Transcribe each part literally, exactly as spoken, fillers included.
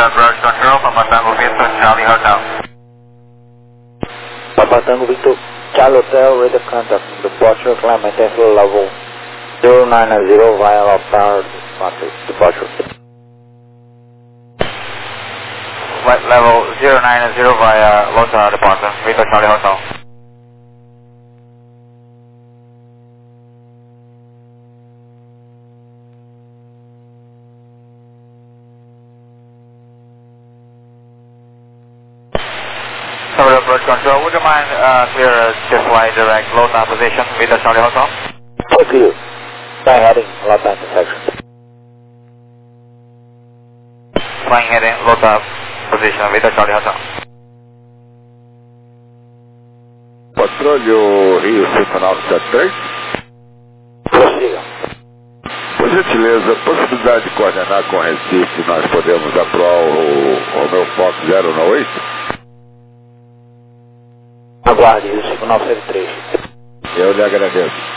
approach control, Papa Tango Victor, Charlie Hotel. Papa Tango Victor, Charlie Hotel, radar contact, departure climb at airfield level zero nine zero via Los Tower, departure. Flight level zero nine zero via Los Tower, departure, Victor, Charlie Hotel. Tower approach control, would you mind uh, clear uh, to fly direct low time position with the Charlie Hotel? Thank you. Flying heading, low time intersection. Flying heading low time position with the Charlie Hotel. Patrulho Rio cinco nove sete três. Prossiga. Por gentileza, possibilidade de coordenar com Recife, nós podemos aprovar o Romeo Fox zero nove oito? Aguarde, Rio cinco nove sete três. Eu lhe agradeço.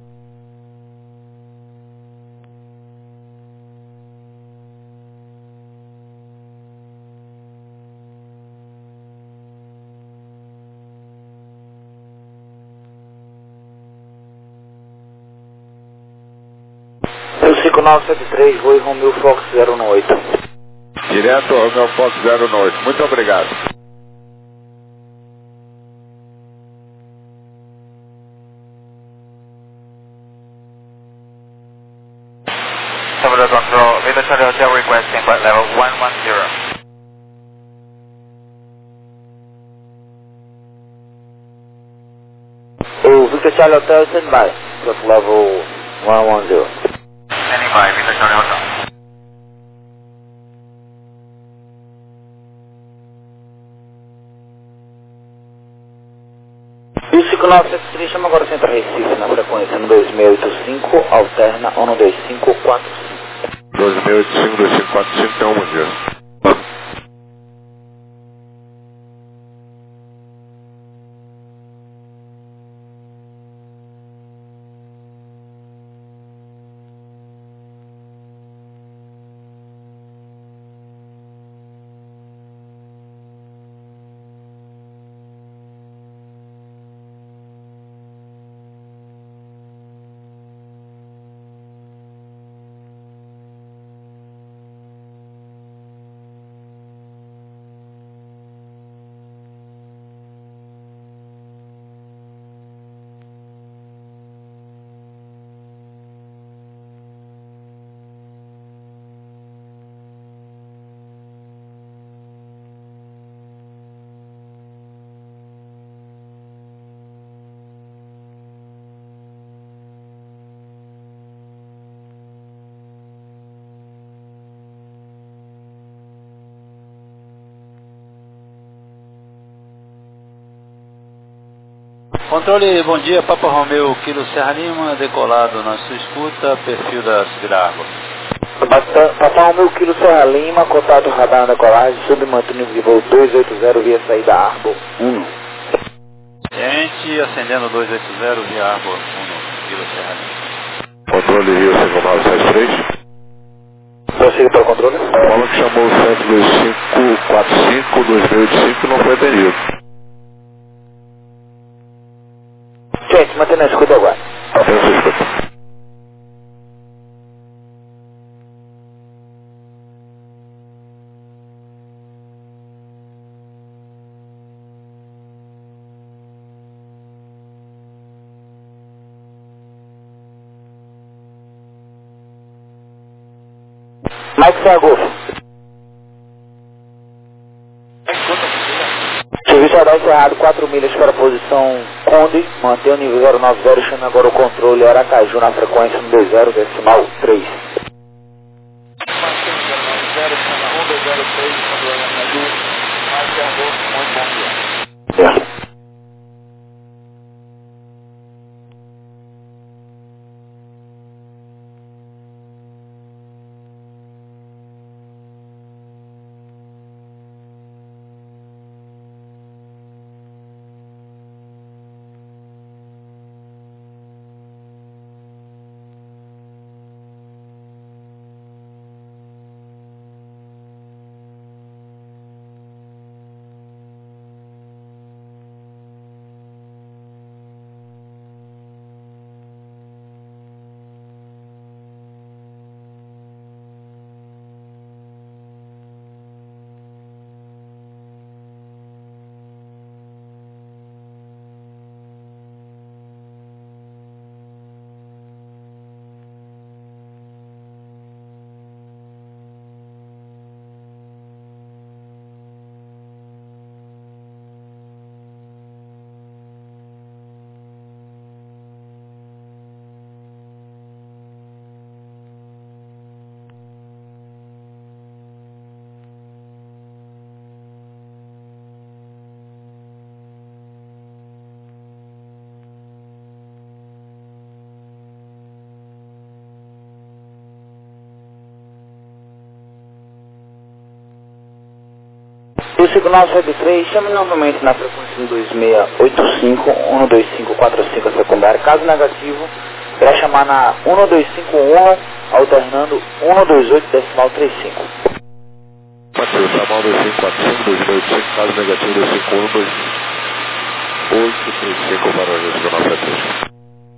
Rio cinco nove sete três, voo Romeo Fox zero nove oito. Direto ao Romeo Fox zero nove oito. Muito obrigado. Tower control, with the Charlie Hotel requesting flight level one one zero. O Victor Charlie Hotel, stand by. Plus level one one zero. Standing by, Victor Charlie Hotel. Rio cinco nove sete três, chama agora o Centro Recife na frequência um dois seis oito cinco, alterna um dois cinco quatro cinco. dois seis oito cinco, dois cinco quatro cinco, então bom dia. Controle, bom dia, Papa Romeo, Kilo Serra Lima, decolado na sua escuta, perfil da subida água. Papa Romeo, Kilo Serra Lima, contato radar na colagem, submanto nível de voo dois oito zero via saída Arbor um. Gente, acendendo dois oito zero via Arbor um, Kilo Serra Lima. Controle Rio cinco nove sete três. Prossiga para o controle. Bola que chamou o centro dois cinco quatro cinco, dois seis oito cinco não foi atendido. Gente, mantendo a escuta agora. Mantendo a escuta. Mike Sargofo. Serviço radar encerrado, quatro milhas para a posição Conde, mantém o nível zero nove zero, chama agora o controle Aracaju na frequência um dois zero decimal três. Mantém zero nove zero, chama um dois zero três, controle Aracaju, Mike Sargofo, muito bom dia. É. O Signal Sub três, chame novamente na frequência um dois seis oito cinco, um dois cinco quatro cinco secundária. Caso negativo, irá chamar na um dois cinco um, alternando um dois oito decimal trinta e cinco. Mateus, ramal dois cinco quatro cinco, dois seis oito cinco, caso negativo dois cinco um, dois oito três cinco para o Signal Sub três.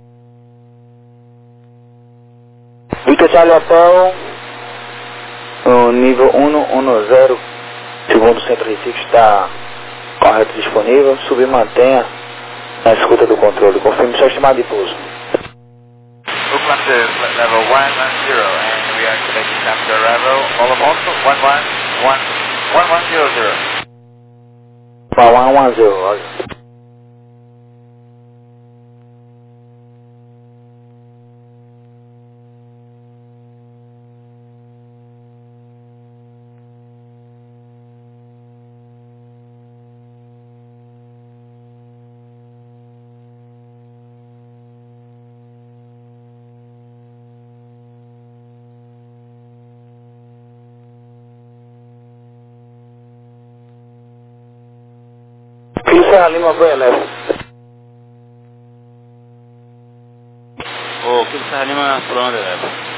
Victor Charlie Hotel, o nível um um zero, segundo Centro Recife, está correto e disponível. Subir, mantenha na escuta do controle. Confirme seu estimado de pouso. Oakland to level one one zero, and we are connecting after arrival. All of also one one one one one zero zero. one one zero, olha. Serra Lima, Boia Leve. Ô, Kilo Serra Lima, por onde leva?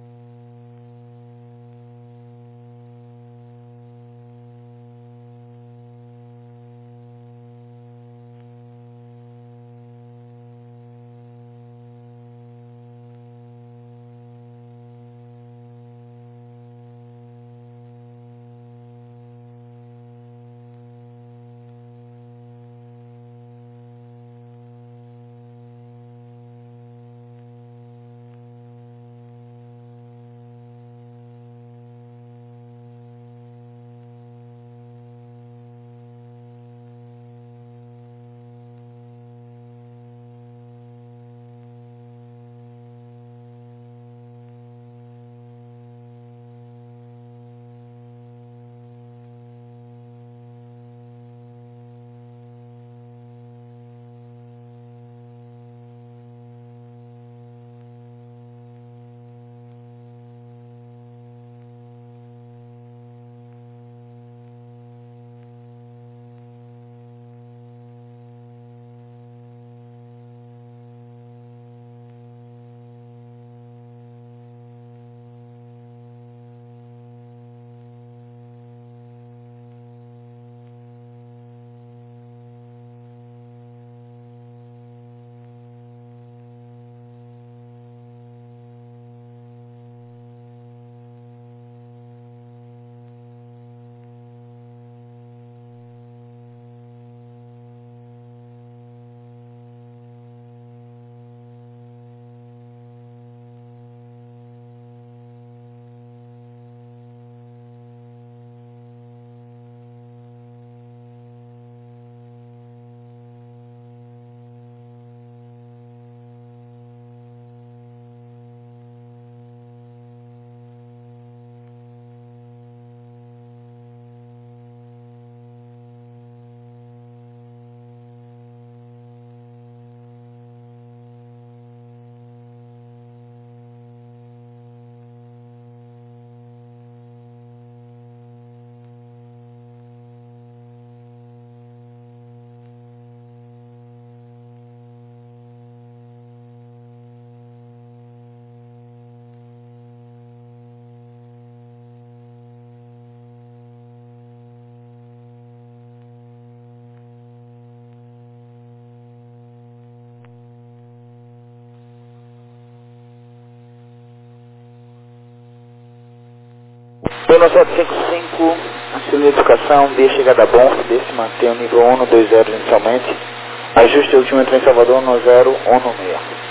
Pelo sete cinco cinco, acione a educação, via chegada bom, desse mantém o nível um dois zero inicialmente. Ajuste o último entrou em Salvador no zero um seis.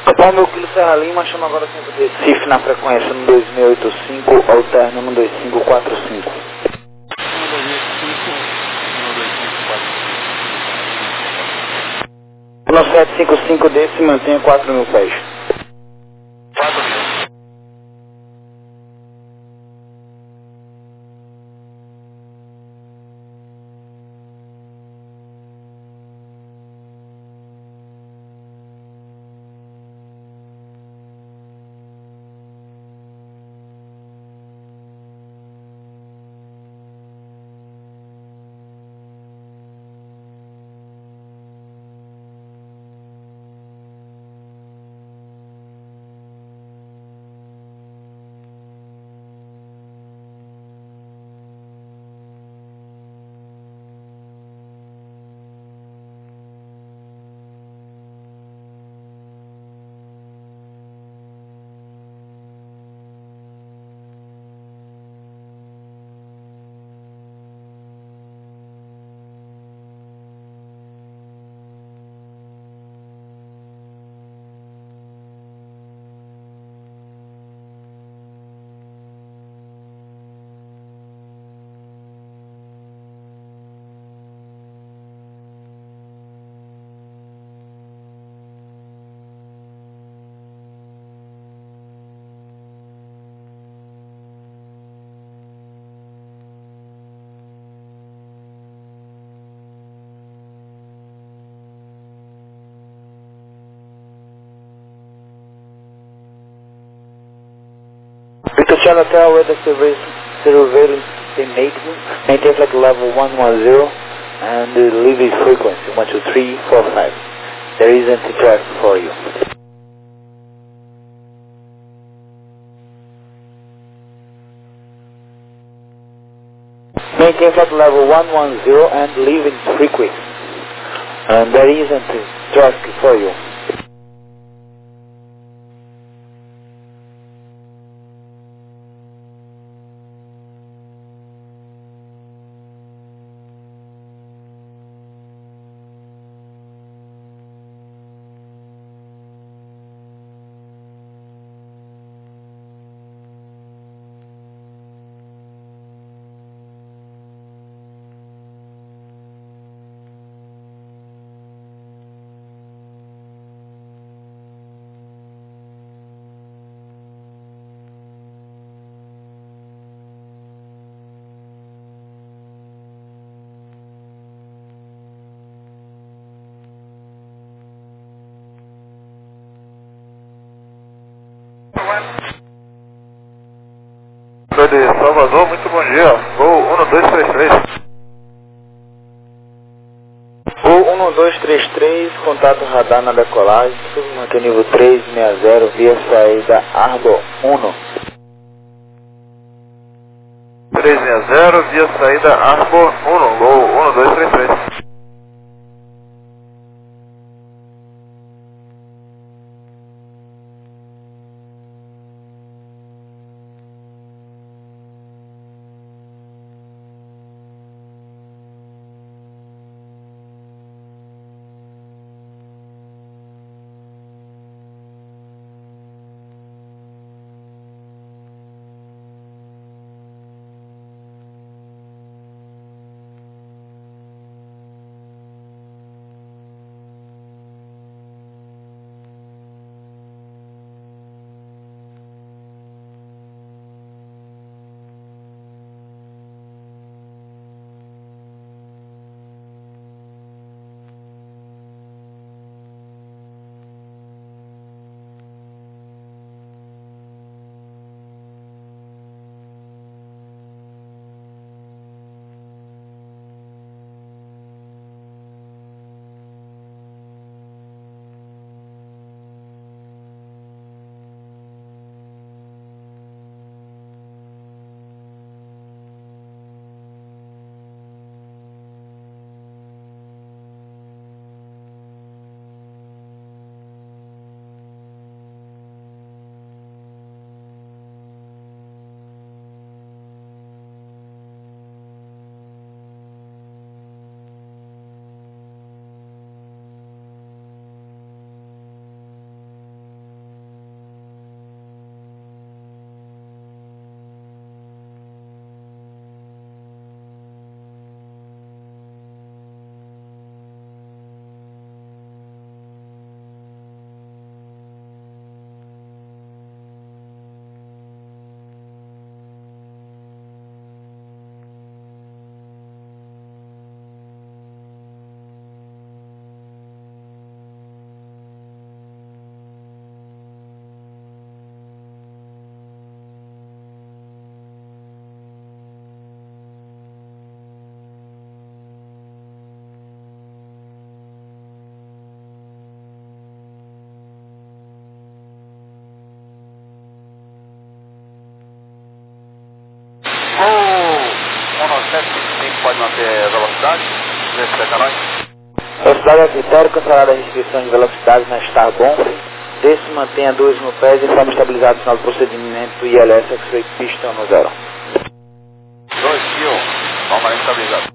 Capão meu Kilo Serra Lima, chama agora centro de Recife na frequência no dois seis oito cinco, alterno no dois cinco quatro cinco. um sete cinco cinco desse, mantenha quatro mil pés. quatro mil. Victor Charlie Hotel, weather surveillance, surveillance in maintenance, maintain flight level one one zero, and the leave is frequency one two three four five. There isn't a traffic for you. Maintain flight level one one zero and leave in frequency, and there isn't a traffic for you. Sou de Salvador, muito bom dia. Voo um dois três três. Voo um dois três três, contato radar na decolagem, submanter nível três seis zero, via saída Arbor um. três seis zero, via saída Arbor um, voo um dois três três. manter a velocidade? Respeita nós. Velocidade a critério, cancelada a restrição de velocidade na Starbomb. Desce, mantenha dois no pé e forma estabilizada o sinal do procedimento I L S X-Ray Piston no zero. dois e um, forma estabilizada.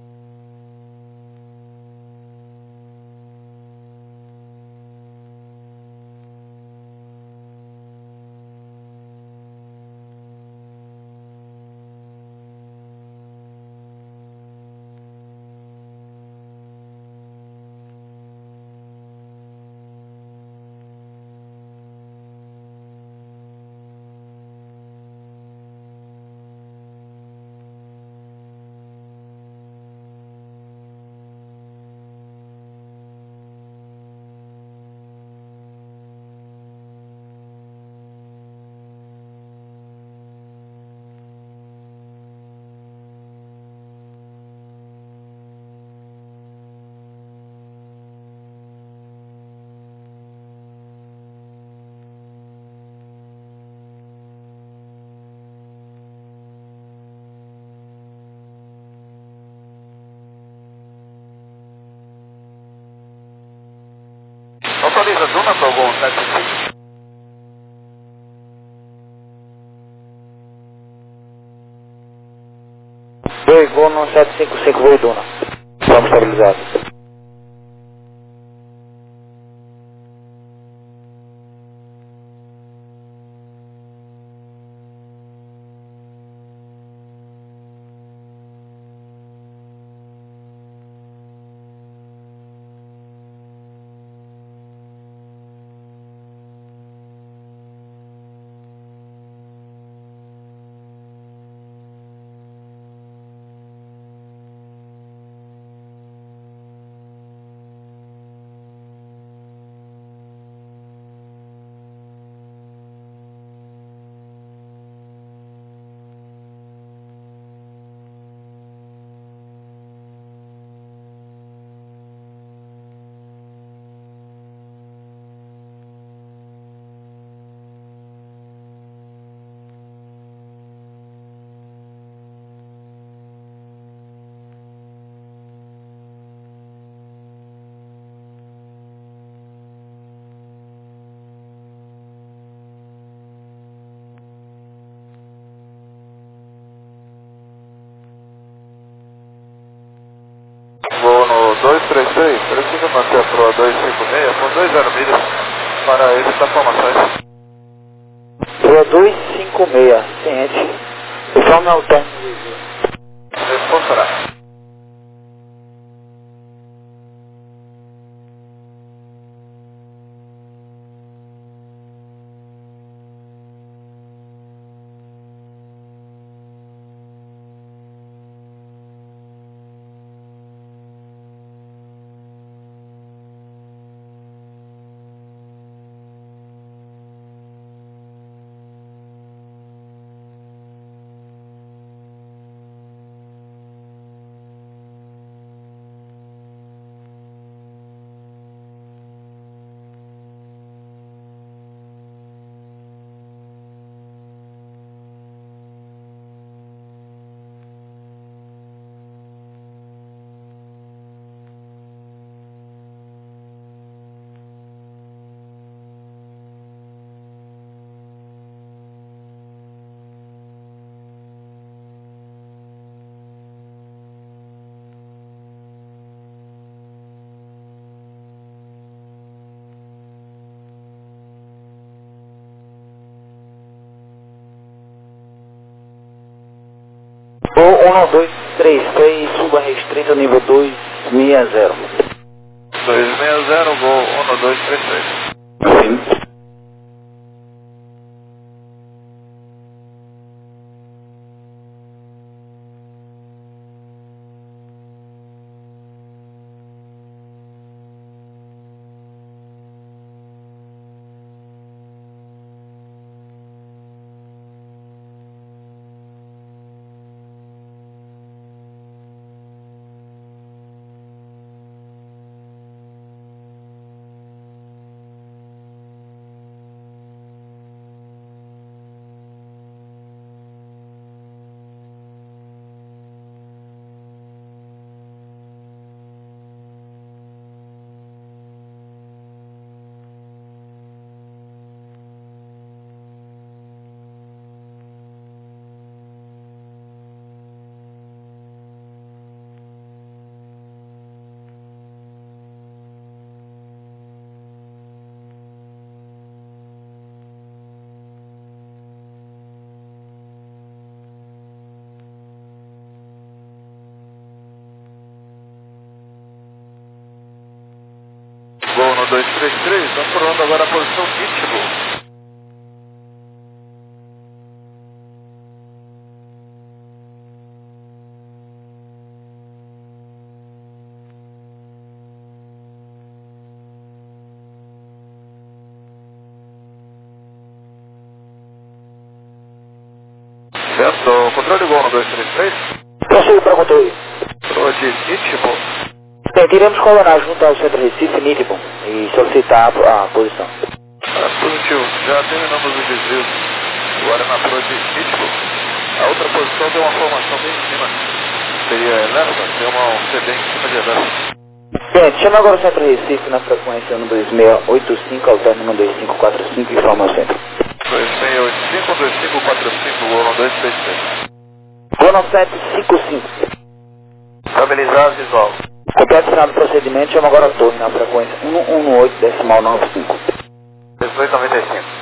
Autoriza Duna para o Gol sete cinco. dois, Gol no sete cinco cinco, voo Duna. Forma estabilizada. Vou no dois três seis, precisa manter a proa dois cinco seis com dois zero milhas para evitar formações. Proa dois cinco seis, ciente. Informe ao término. Responderá. Voo um dois três seis, suba restrita nível dois seis zero. dois seis zero, voo um dois três seis. Sim. dois três três, apurando agora a posição Pitbull. Certo, controle Gol no dois três três. Prossigo para controle. Controle de Pitbull. Bem, iremos colonar junto ao centro Recife, Nitibon, e solicitar a, a posição. Ah, positivo, já terminamos o desvio. Agora na proa de Pitbull. A outra posição tem uma formação bem em cima. Seria Elerva, tem uma um C D em cima de Elerva. Bem, chama agora o centro Recife na frequência no dois seis oito cinco, ao término dois cinco quatro cinco, informa o centro. dois seis oito cinco, dois cinco quatro cinco, Gol no dois três três. Gol sete cinco cinco. Estabilizado, visual. Completo o final do procedimento, chama agora a torre na frequência um um oito decimal nove cinco. dezoito noventa e cinco.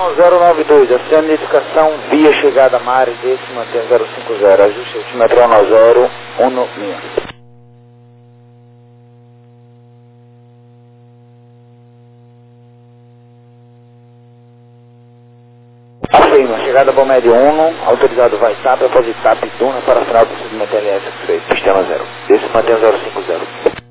um zero nove dois, acende identificação via chegada Mare desse, mantém zero cinco zero, ajuste altimetro um zero um seis. Afirma, chegada bom médio um, autorizado vai T A P, após T A P Duna para final do procedimento L S X-Ray, sistema zero. Desse mantém zero cinco zero.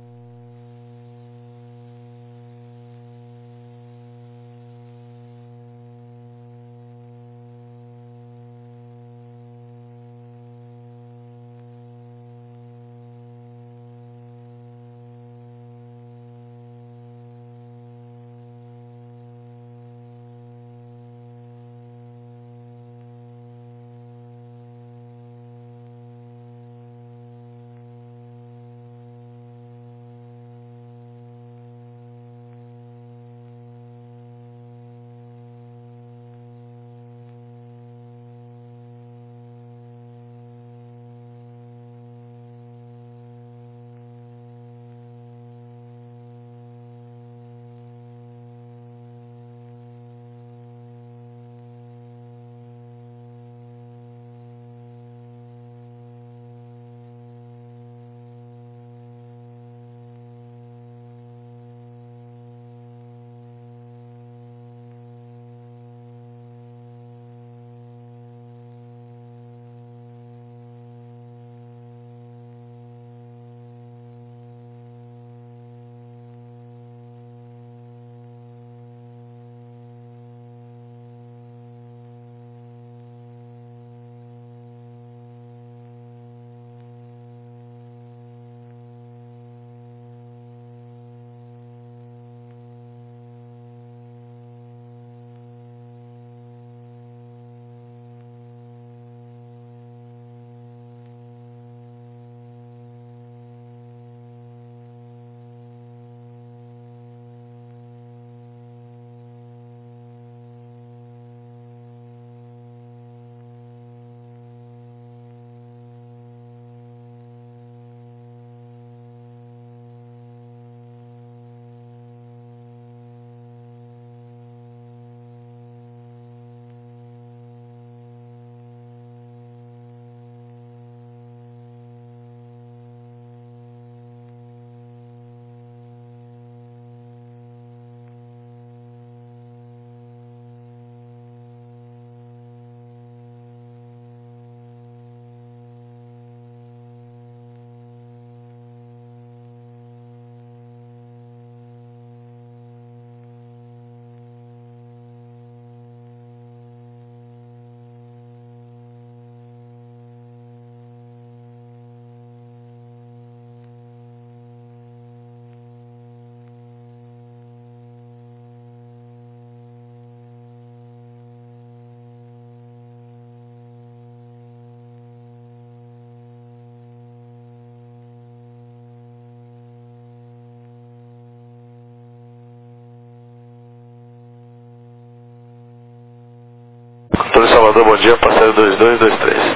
Controle Salvador, bom dia, passageiro dois dois dois três.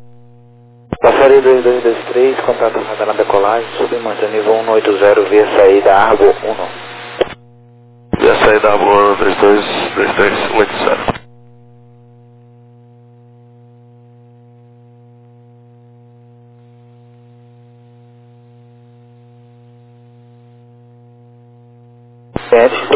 Passageiro dois dois dois três, contato radar na decolagem, submantém nível um oito zero via saída Argo um. Via saída Argo dois dois dois três oito zero. Sete.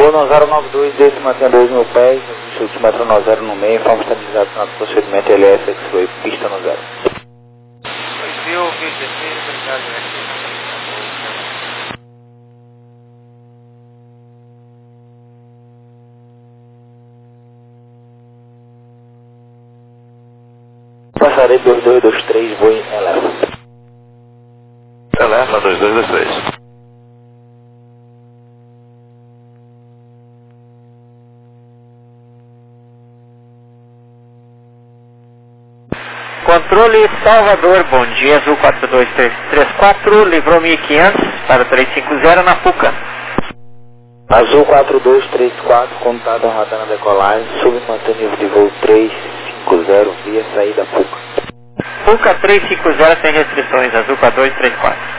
Bono zero nove dois, desse mantém dois mil pés, altímetro no zero no meio, informa estabilizado no procedimento L S, que foi pista no zero. dois mil, vinte e seis, obrigado, aqui. Passarei dois dois dois três, vou em Eleva. Eleva dois dois dois três. Controle Salvador, bom dia, Azul quatro dois três quatro, livrou mil e quinhentos para três cinco zero na Puca. Azul quatro dois três quatro, contado a radar na decolagem, submantém nível de voo três cinco zero via saída Puca. Puca três cinco zero sem restrições, Azul quatro dois três quatro.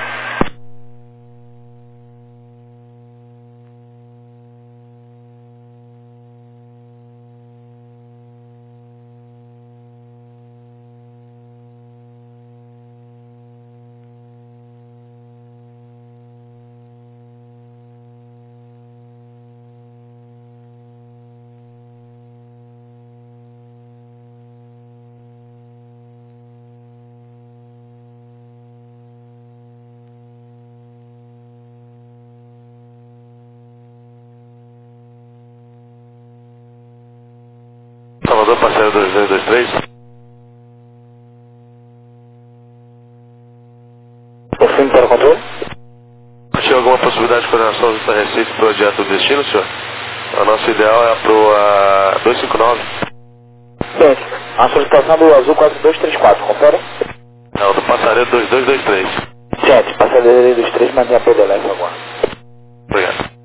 Salvador, parceiro dois dois dois três. Confirme para o controle? Tinha alguma possibilidade de coordenação junto a Recife para o adianto do destino, senhor? O nosso ideal é para o dois cinco nove. Bem, a solicitação do Azul quatro dois três quatro, confere? Não, do passareiro dois dois dois três. sete, passageiro dos três, mantém a P D L F agora. Obrigado.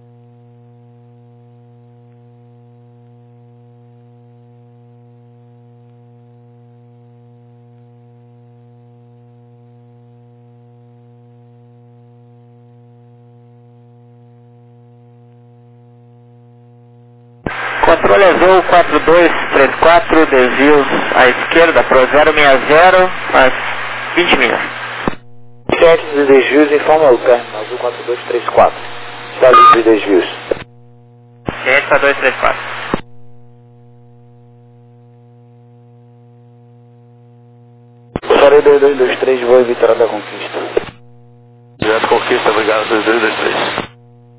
Controle Azul quatro dois três quatro, desvios à esquerda para o zero seis zero, mais vinte milhas. sete de desvios, informa o término Azul quatro dois três quatro. Está livre de desvios. sete para dois três quatro. Farei dois dois dois três, vou em Vitória da Conquista. Direto Conquista, obrigado, dois dois dois três.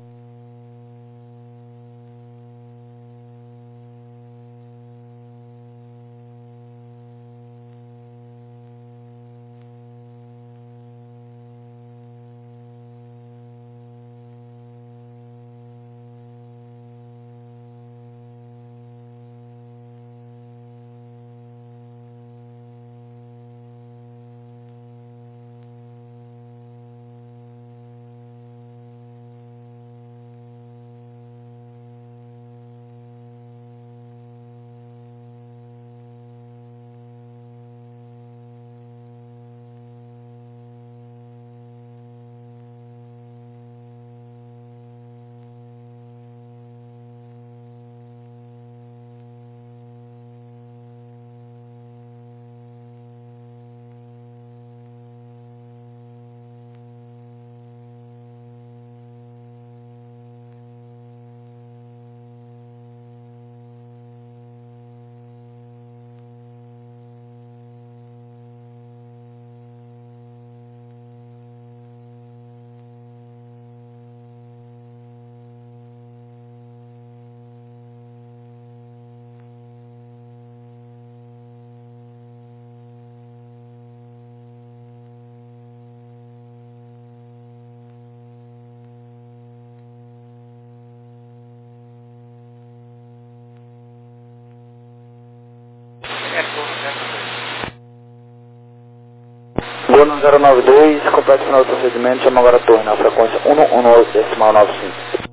Bono zero nove dois, completo final do procedimento, chama agora a torre na frequência um um oito decimal nove cinco.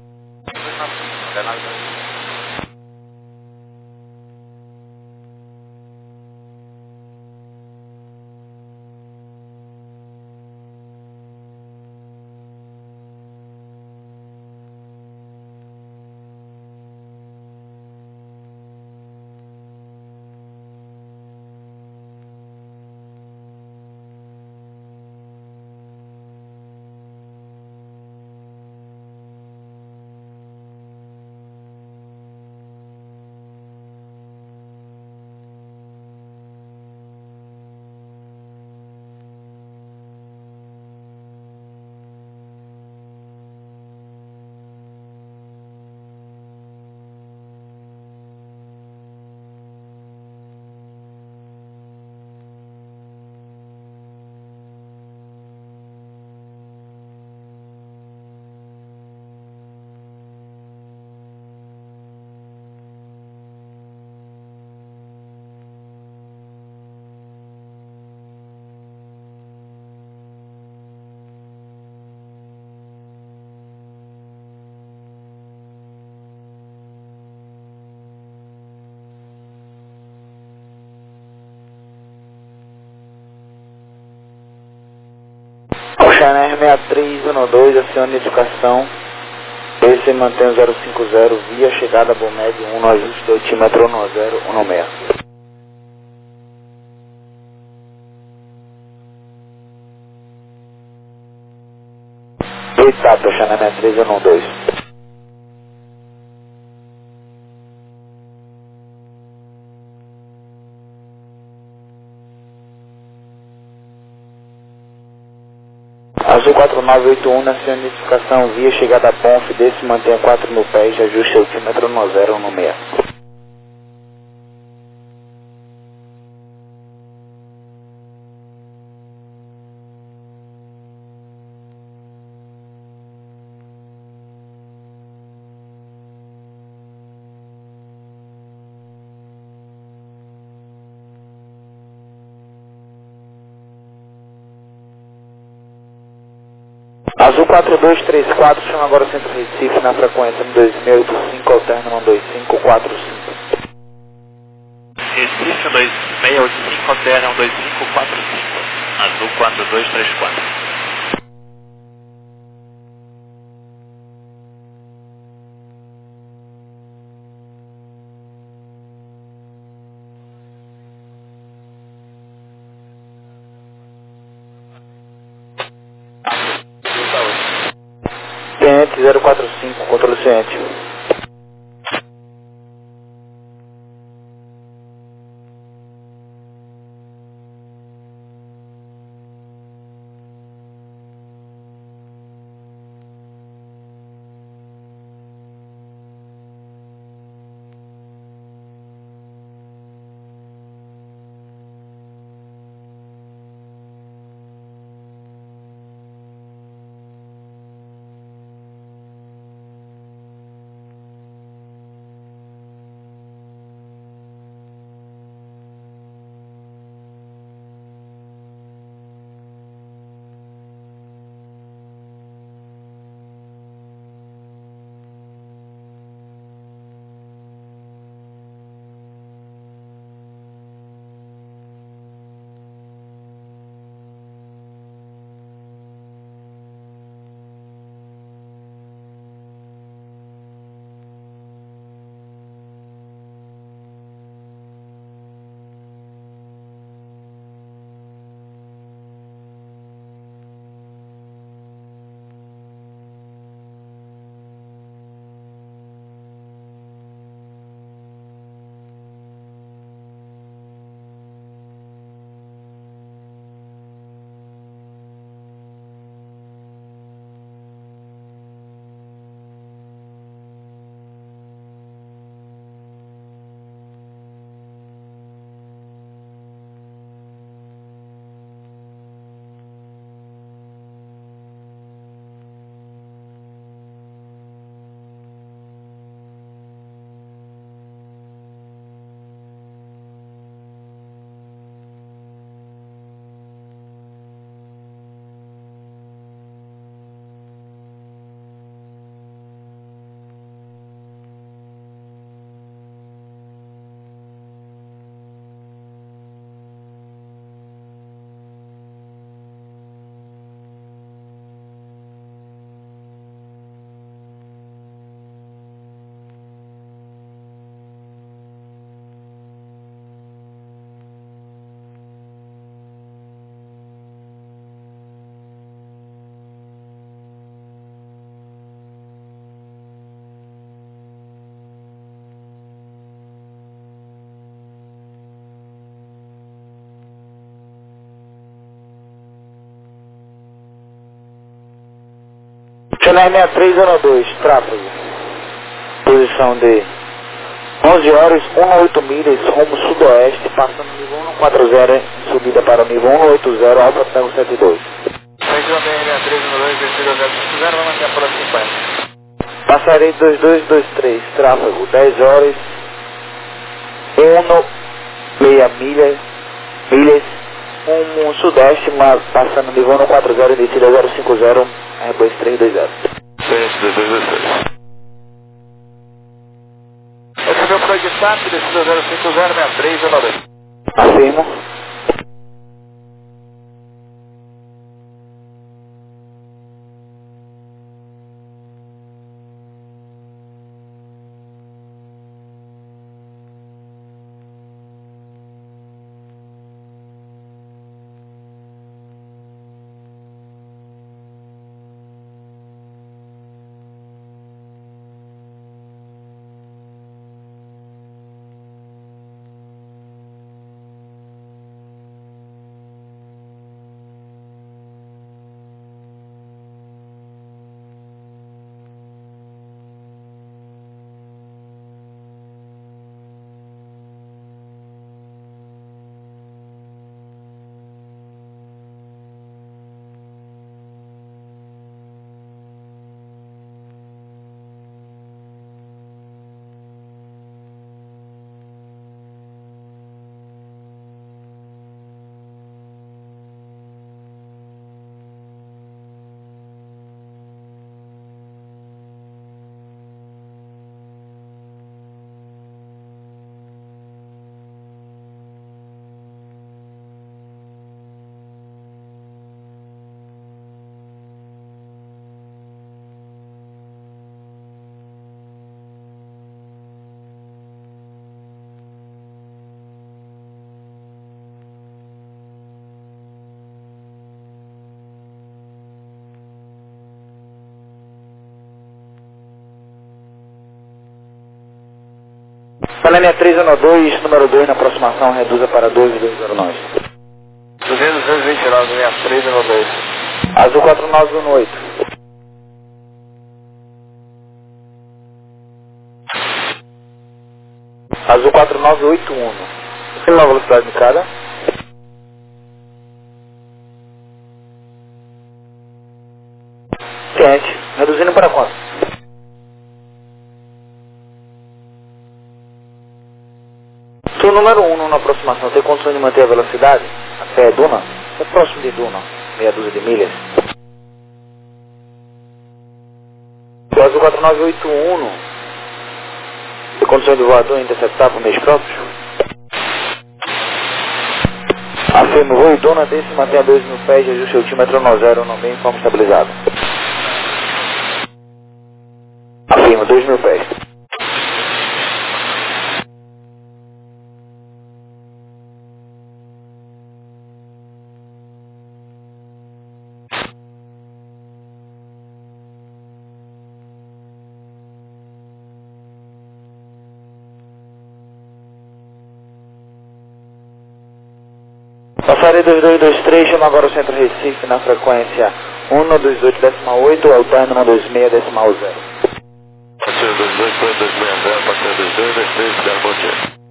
Ocean R seis três um dois, acione edificação. Esse mantém o zero cinco zero via chegada Bomed um no ajuste do altímetro um zero um seis. Eita, Ocean R seis três um dois. Azul quatro nove oito um, na sua identificação via chegada a Ponf, desse mantenha quatro mil pés, ajuste altímetro um zero um seis. Azul quatro dois três quatro, chama agora o Centro Recife na frequência dois mil e oitenta e cinco, alterna um dois cinco quatro cinco. Recife dois mil seiscentos e oitenta e cinco, alterna um dois cinco quatro cinco. Azul quatro dois três quatro. Ciente zero quatro cinco, controle ciente. Channel seis três um dois, tráfego. Posição de onze horas, dezoito milhas, rumo sudoeste, passando nível um quatro zero, em subida para o nível um oitenta, Alfa Tango setenta e dois. seis três um dois, descida zero cinco zero, vai manter a por cinquenta. Passarei dois dois dois três, tráfego, dez horas, dezesseis milhas, milhas, rumo sudeste, mas passando nível um quatro zero, descida zero cinco zero, Airbus três dois zero. seis dois dois seis. Esse é o meu Freud S A P, descida zero cinco zero, seis três um dois. Afirmo. Channel sessenta e três zero dois, número dois na aproximação, reduza para dois dois zero nove. duzentos, duzentos e vinte e nove, sessenta e três zero dois. Azul quatro nove um oito. Azul quatro nove oito um. Qual é a velocidade de cada? Quente. Reduzindo para quanto? Tu número um na aproximação, tem condições de manter a velocidade até Duna? É próximo de Duna, meia dúzia de milhas. O Azul quatro nove oito um, tem condições de voador interceptar por meios próprios? Afirmo, voo Duna, desce e mantém a dois mil pés e ajuste o altímetro no zero, não bem em forma estabilizada. Afirmo, dois mil pés. Passarei dois dois dois três, chama agora o centro Recife na frequência um dois oito decimal oito, ao término dois seis decimal zero. Passeio dois dois dois dois seis zero, passeio dois dois dois três, zero, bom dia.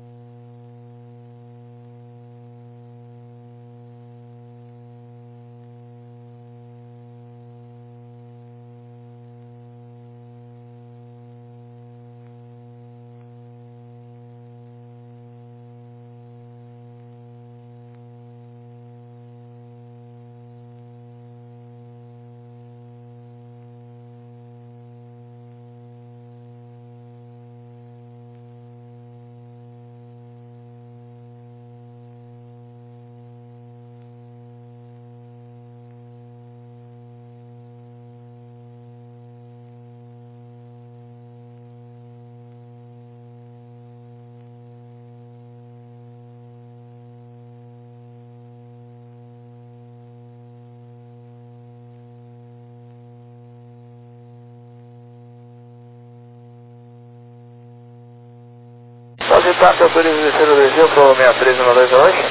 Fazer parte do turismo de Ciro Brasil para o sessenta e três zero dois hoje?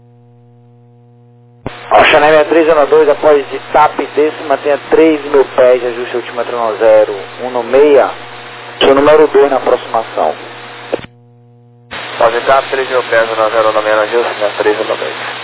Ao Channel sessenta e três zero dois, após de T A P desse, mantenha três mil pés, ajuste o altímetro no zero, um seis, seu número dois na aproximação. Fazer parte três mil pés no zero no meio, ajuste sessenta e três zero dois.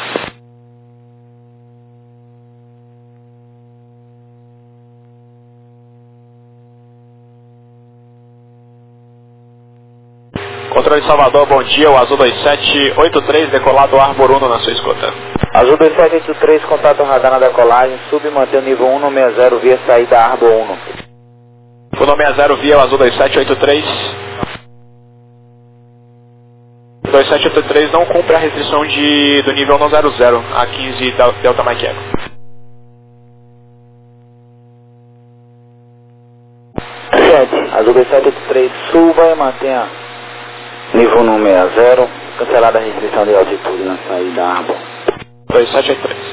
Controle Salvador, bom dia, o Azul dois sete oito três, decolado Arbor um na sua escuta. Azul dois sete oito três, contato radar na decolagem, sub e mantém o nível um seis zero via saída Arbor um. O nome é zero via o Azul dois sete oito três. dois sete oito três não cumpre a restrição de, do nível um zero zero, a quinze Delta Mike Echo. sete, Azul dois sete oito três, suba e mantenha nível um sessenta zero, cancelada a restrição de altitude na saída Arbor. dois sete oito três.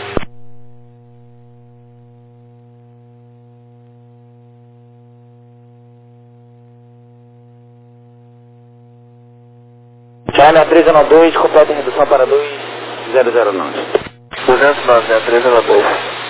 Channel três zero dois, completa a redução para dois zero zero nove. duzentos e nove, sessenta e três zero dois.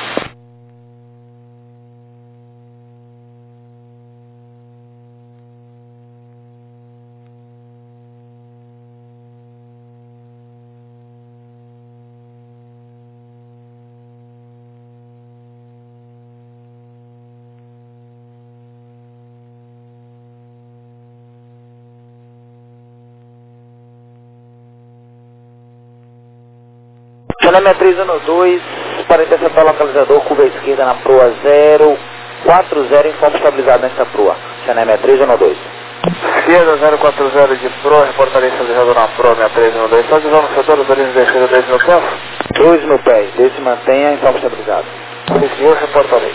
Channel sessenta e três zero dois, para interceptar o localizador, curva à esquerda na proa zero quatro zero, em forma estabilizada nesta proa. Channel sessenta e três zero dois. Esquerda zero quatro zero de Pro, reportaria estabilizador na Pro sessenta e três zero dois. Só visão no setor, os origins da esquerda dois mil pés. dois mil pés, desse mantenha em forma estabilizada. Sim, senhor, reportarei.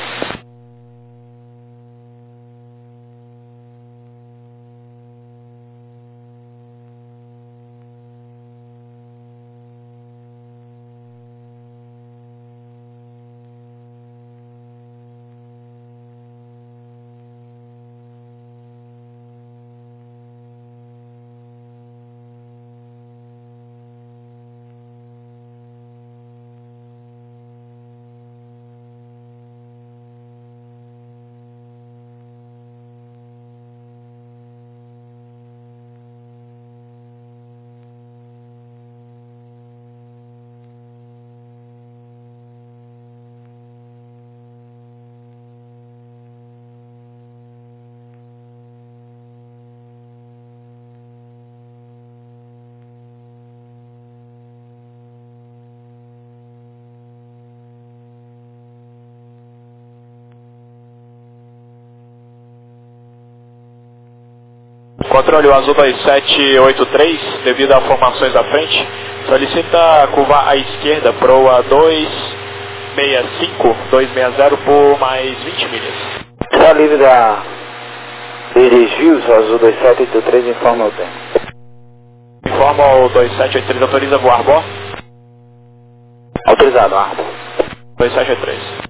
Controle, o Azul dois sete oito três, devido a formações da frente, solicita curvar à esquerda para o dois seis cinco, dois seis zero por mais vinte milhas. Está livre da de desvios, o Azul dois sete oito três informa o tempo. Informa o dois sete oito três, autoriza voar Arbor? Autorizado, Arbor. dois sete oito três.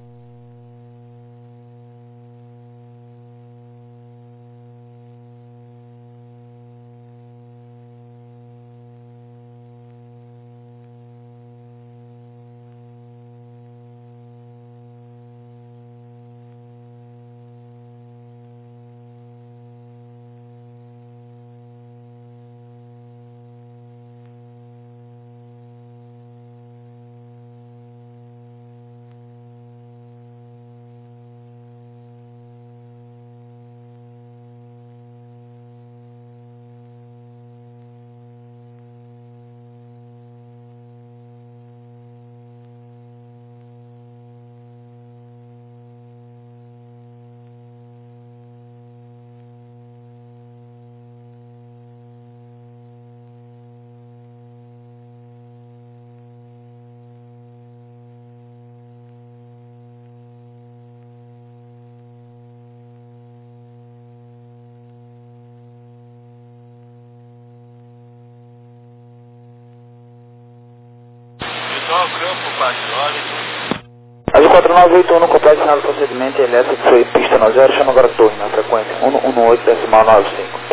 Azul quatro nove oito um, no completo final do procedimento elétrico, foi pista no zero, chama agora torre na frequência um um oito decimal nove cinco.